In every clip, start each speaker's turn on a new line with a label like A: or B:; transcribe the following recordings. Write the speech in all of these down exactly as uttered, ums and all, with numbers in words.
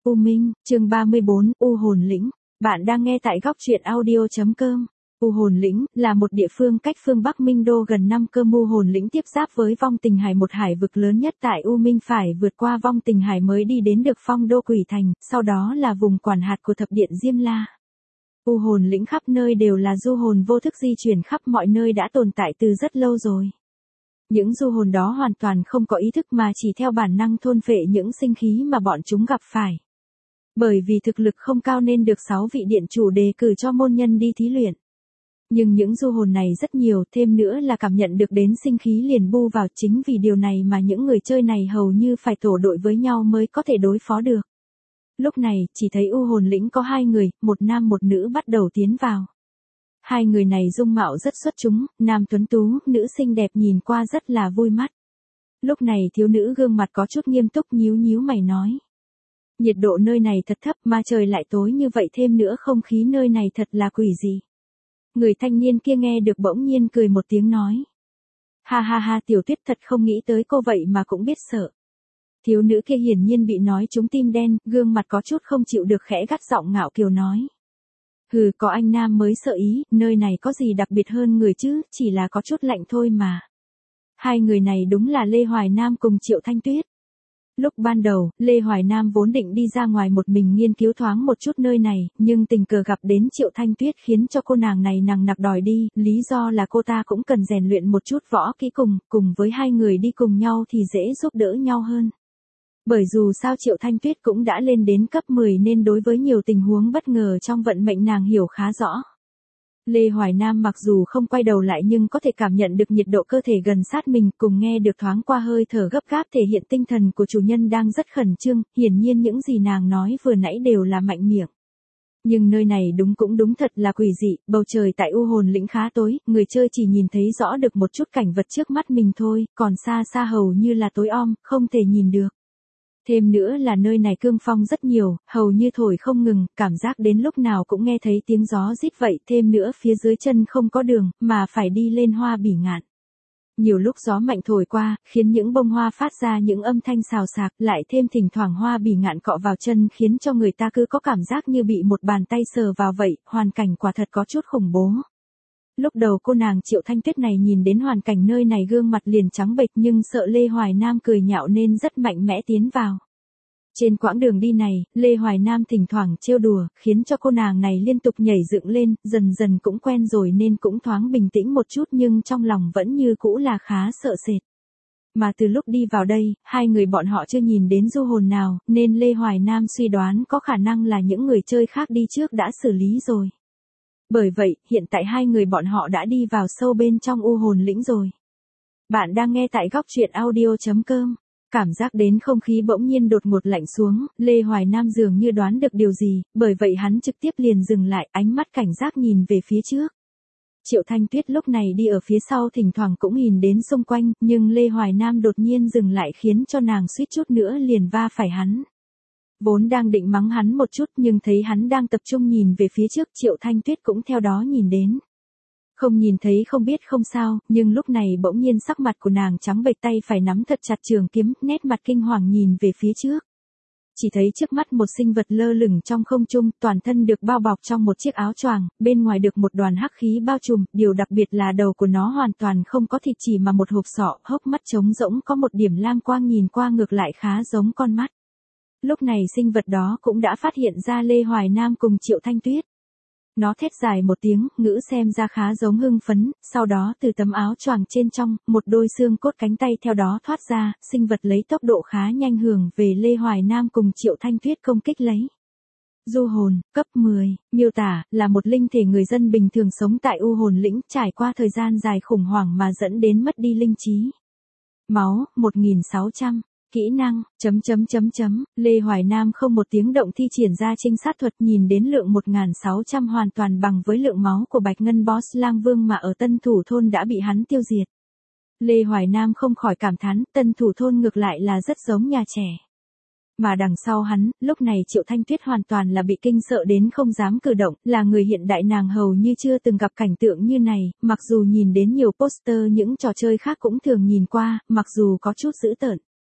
A: U Minh, chương ba mươi bốn, U Hồn Lĩnh. Bạn đang nghe tại góc truyện audio.com. U Hồn Lĩnh là một địa phương cách phương Bắc Minh Đô gần năm cây. U Hồn Lĩnh tiếp giáp với Vong Tình Hải, một hải vực lớn nhất tại U Minh, phải vượt qua Vong Tình Hải mới đi đến được Phong Đô Quỷ Thành, sau đó là vùng quản hạt của Thập Điện Diêm La. U Hồn Lĩnh khắp nơi đều là du hồn vô thức di chuyển khắp mọi nơi, đã tồn tại từ rất lâu rồi. Những du hồn đó hoàn toàn không có ý thức mà chỉ theo bản năng thôn phệ những sinh khí mà bọn chúng gặp phải. Bởi vì thực lực không cao nên được sáu vị điện chủ đề cử cho môn nhân đi thí luyện. Nhưng những du hồn này rất nhiều, thêm nữa là cảm nhận được đến sinh khí liền bu vào, chính vì điều này mà những người chơi này hầu như phải tổ đội với nhau mới có thể đối phó được. Lúc này, chỉ thấy U Hồn Lĩnh có hai người, một nam một nữ bắt đầu tiến vào. Hai người này dung mạo rất xuất chúng, nam tuấn tú, nữ xinh đẹp, nhìn qua rất là vui mắt. Lúc này thiếu nữ gương mặt có chút nghiêm túc, nhíu nhíu mày nói. Nhiệt độ nơi này thật thấp mà trời lại tối như vậy, thêm nữa không khí nơi này thật là quỷ dị. Người thanh niên kia nghe được bỗng nhiên cười một tiếng nói. Ha ha ha, Tiểu Tuyết thật không nghĩ tới cô vậy mà cũng biết sợ. Thiếu nữ kia hiển nhiên bị nói trúng tim đen, gương mặt có chút không chịu được, khẽ gắt giọng ngạo kiều nói. Hừ, có anh nam mới sợ ý, nơi này có gì đặc biệt hơn người chứ, chỉ là có chút lạnh thôi mà. Hai người này đúng là Lê Hoài Nam cùng Triệu Thanh Tuyết. Lúc ban đầu, Lê Hoài Nam vốn định đi ra ngoài một mình nghiên cứu thoáng một chút nơi này, nhưng tình cờ gặp đến Triệu Thanh Tuyết khiến cho cô nàng này nằng nặc đòi đi, lý do là cô ta cũng cần rèn luyện một chút võ kỹ, cùng, cùng với hai người đi cùng nhau thì dễ giúp đỡ nhau hơn. Bởi dù sao Triệu Thanh Tuyết cũng đã lên đến cấp mười nên đối với nhiều tình huống bất ngờ trong vận mệnh nàng hiểu khá rõ. Lê Hoài Nam mặc dù không quay đầu lại nhưng có thể cảm nhận được nhiệt độ cơ thể gần sát mình, cùng nghe được thoáng qua hơi thở gấp gáp thể hiện tinh thần của chủ nhân đang rất khẩn trương, hiển nhiên những gì nàng nói vừa nãy đều là mạnh miệng. Nhưng nơi này đúng cũng đúng thật là quỷ dị, bầu trời tại U Hồn Lĩnh khá tối, người chơi chỉ nhìn thấy rõ được một chút cảnh vật trước mắt mình thôi, còn xa xa hầu như là tối om, không thể nhìn được. Thêm nữa là nơi này cương phong rất nhiều, hầu như thổi không ngừng, cảm giác đến lúc nào cũng nghe thấy tiếng gió rít vậy, thêm nữa phía dưới chân không có đường, mà phải đi lên Hoa Bỉ Ngạn. Nhiều lúc gió mạnh thổi qua, khiến những bông hoa phát ra những âm thanh xào xạc, lại thêm thỉnh thoảng Hoa Bỉ Ngạn cọ vào chân khiến cho người ta cứ có cảm giác như bị một bàn tay sờ vào vậy, hoàn cảnh quả thật có chút khủng bố. Lúc đầu cô nàng Triệu Thanh Tuyết này nhìn đến hoàn cảnh nơi này gương mặt liền trắng bệch, nhưng sợ Lê Hoài Nam cười nhạo nên rất mạnh mẽ tiến vào. Trên quãng đường đi này, Lê Hoài Nam thỉnh thoảng trêu đùa, khiến cho cô nàng này liên tục nhảy dựng lên, dần dần cũng quen rồi nên cũng thoáng bình tĩnh một chút, nhưng trong lòng vẫn như cũ là khá sợ sệt. Mà từ lúc đi vào đây, hai người bọn họ chưa nhìn đến du hồn nào, nên Lê Hoài Nam suy đoán có khả năng là những người chơi khác đi trước đã xử lý rồi. Bởi vậy, hiện tại hai người bọn họ đã đi vào sâu bên trong U Hồn Lĩnh rồi. Bạn đang nghe tại góc truyện audio.com. Cảm giác đến không khí bỗng nhiên đột ngột lạnh xuống, Lê Hoài Nam dường như đoán được điều gì, bởi vậy hắn trực tiếp liền dừng lại, ánh mắt cảnh giác nhìn về phía trước. Triệu Thanh Tuyết lúc này đi ở phía sau thỉnh thoảng cũng nhìn đến xung quanh, nhưng Lê Hoài Nam đột nhiên dừng lại khiến cho nàng suýt chút nữa liền va phải hắn. Vốn đang định mắng hắn một chút nhưng thấy hắn đang tập trung nhìn về phía trước, Triệu Thanh Tuyết cũng theo đó nhìn đến. Không nhìn thấy không biết không sao, nhưng lúc này bỗng nhiên sắc mặt của nàng trắng bệch, tay phải nắm thật chặt trường kiếm, nét mặt kinh hoàng nhìn về phía trước. Chỉ thấy trước mắt một sinh vật lơ lửng trong không trung, toàn thân được bao bọc trong một chiếc áo choàng, bên ngoài được một đoàn hắc khí bao trùm, điều đặc biệt là đầu của nó hoàn toàn không có thịt, chỉ mà một hộp sọ, hốc mắt trống rỗng có một điểm lam quang, nhìn qua ngược lại khá giống con mắt. Lúc này sinh vật đó cũng đã phát hiện ra Lê Hoài Nam cùng Triệu Thanh Tuyết. Nó thét dài một tiếng, ngữ xem ra khá giống hưng phấn, sau đó từ tấm áo choàng trên trong, một đôi xương cốt cánh tay theo đó thoát ra, sinh vật lấy tốc độ khá nhanh hướng về Lê Hoài Nam cùng Triệu Thanh Tuyết công kích lấy. Du hồn, cấp mười, miêu tả, là một linh thể người dân bình thường sống tại U Hồn Lĩnh, trải qua thời gian dài khủng hoảng mà dẫn đến mất đi linh trí. Máu, một nghìn sáu trăm. Kỹ năng, chấm chấm chấm chấm, Lê Hoài Nam không một tiếng động thi triển ra trinh sát thuật, nhìn đến lượng một nghìn sáu trăm hoàn toàn bằng với lượng máu của Bạch Ngân Boss Lang Vương mà ở Tân Thủ Thôn đã bị hắn tiêu diệt. Lê Hoài Nam không khỏi cảm thán, Tân Thủ Thôn ngược lại là rất giống nhà trẻ. Mà đằng sau hắn, lúc này Triệu Thanh Tuyết hoàn toàn là bị kinh sợ đến không dám cử động, là người hiện đại nàng hầu như chưa từng gặp cảnh tượng như này, mặc dù nhìn đến nhiều poster những trò chơi khác cũng thường nhìn qua, mặc dù có chút dữ tợn.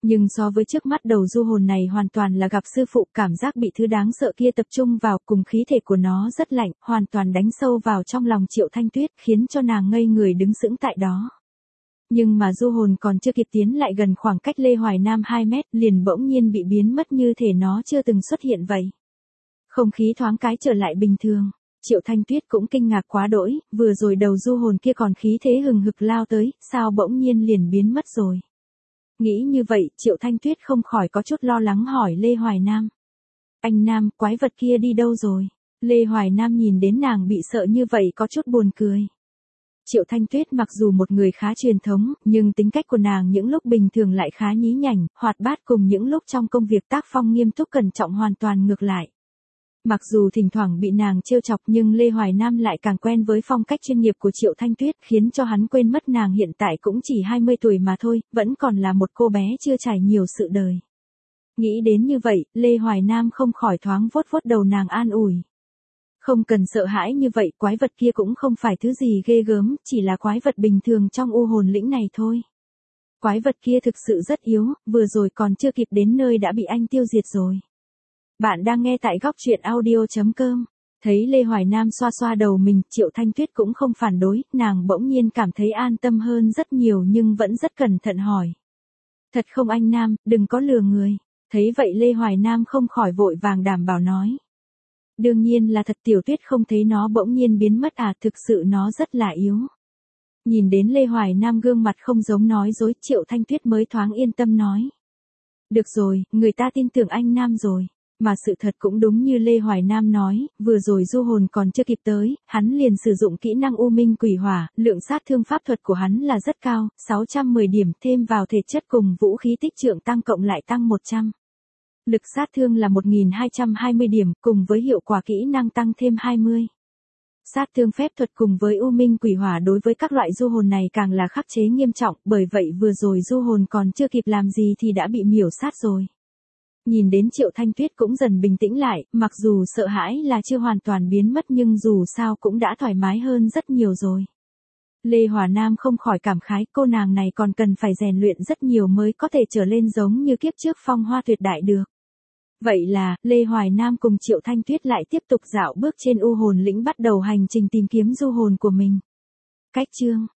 A: Nhưng so với trước mắt đầu du hồn này hoàn toàn là gặp sư phụ, cảm giác bị thứ đáng sợ kia tập trung vào cùng khí thể của nó rất lạnh, hoàn toàn đánh sâu vào trong lòng Triệu Thanh Tuyết khiến cho nàng ngây người đứng sững tại đó. Nhưng mà du hồn còn chưa kịp tiến lại gần khoảng cách Lê Hoài Nam hai mét liền bỗng nhiên bị biến mất như thể nó chưa từng xuất hiện vậy. Không khí thoáng cái trở lại bình thường. Triệu Thanh Tuyết cũng kinh ngạc quá đỗi, vừa rồi đầu du hồn kia còn khí thế hừng hực lao tới, sao bỗng nhiên liền biến mất rồi. Nghĩ như vậy, Triệu Thanh Tuyết không khỏi có chút lo lắng hỏi Lê Hoài Nam. Anh Nam, quái vật kia đi đâu rồi? Lê Hoài Nam nhìn đến nàng bị sợ như vậy có chút buồn cười. Triệu Thanh Tuyết mặc dù một người khá truyền thống, nhưng tính cách của nàng những lúc bình thường lại khá nhí nhảnh, hoạt bát cùng những lúc trong công việc tác phong nghiêm túc cẩn trọng hoàn toàn ngược lại. Mặc dù thỉnh thoảng bị nàng trêu chọc nhưng Lê Hoài Nam lại càng quen với phong cách chuyên nghiệp của Triệu Thanh Tuyết khiến cho hắn quên mất nàng hiện tại cũng chỉ hai mươi tuổi mà thôi, vẫn còn là một cô bé chưa trải nhiều sự đời. Nghĩ đến như vậy, Lê Hoài Nam không khỏi thoáng vuốt vuốt đầu nàng an ủi. Không cần sợ hãi như vậy, quái vật kia cũng không phải thứ gì ghê gớm, chỉ là quái vật bình thường trong u hồn lĩnh này thôi. Quái vật kia thực sự rất yếu, vừa rồi còn chưa kịp đến nơi đã bị anh tiêu diệt rồi. Bạn đang nghe tại góc truyện audio chấm com. Thấy Lê Hoài Nam xoa xoa đầu mình, Triệu Thanh Tuyết cũng không phản đối, nàng bỗng nhiên cảm thấy an tâm hơn rất nhiều nhưng vẫn rất cẩn thận hỏi. Thật không anh Nam, đừng có lừa người. Thấy vậy Lê Hoài Nam không khỏi vội vàng đảm bảo nói. Đương nhiên là thật, Tiểu Tuyết không thấy nó bỗng nhiên biến mất à, thực sự nó rất là yếu. Nhìn đến Lê Hoài Nam gương mặt không giống nói dối, Triệu Thanh Tuyết mới thoáng yên tâm nói. Được rồi, người ta tin tưởng anh Nam rồi. Mà sự thật cũng đúng như Lê Hoài Nam nói, vừa rồi du hồn còn chưa kịp tới, hắn liền sử dụng kỹ năng U Minh Quỷ Hỏa, lượng sát thương pháp thuật của hắn là rất cao, sáu trăm mười điểm, thêm vào thể chất cùng vũ khí tích trượng tăng cộng lại tăng một trăm. Lực sát thương là một nghìn hai trăm hai mươi điểm, cùng với hiệu quả kỹ năng tăng thêm hai mươi. Sát thương phép thuật cùng với U Minh Quỷ Hỏa đối với các loại du hồn này càng là khắc chế nghiêm trọng, bởi vậy vừa rồi du hồn còn chưa kịp làm gì thì đã bị miểu sát rồi. Nhìn đến Triệu Thanh Tuyết cũng dần bình tĩnh lại, mặc dù sợ hãi là chưa hoàn toàn biến mất nhưng dù sao cũng đã thoải mái hơn rất nhiều rồi. Lê Hoài Nam không khỏi cảm khái, cô nàng này còn cần phải rèn luyện rất nhiều mới có thể trở lên giống như kiếp trước phong hoa tuyệt đại được. Vậy là, Lê Hoài Nam cùng Triệu Thanh Tuyết lại tiếp tục dạo bước trên u hồn lĩnh bắt đầu hành trình tìm kiếm du hồn của mình. Cách chương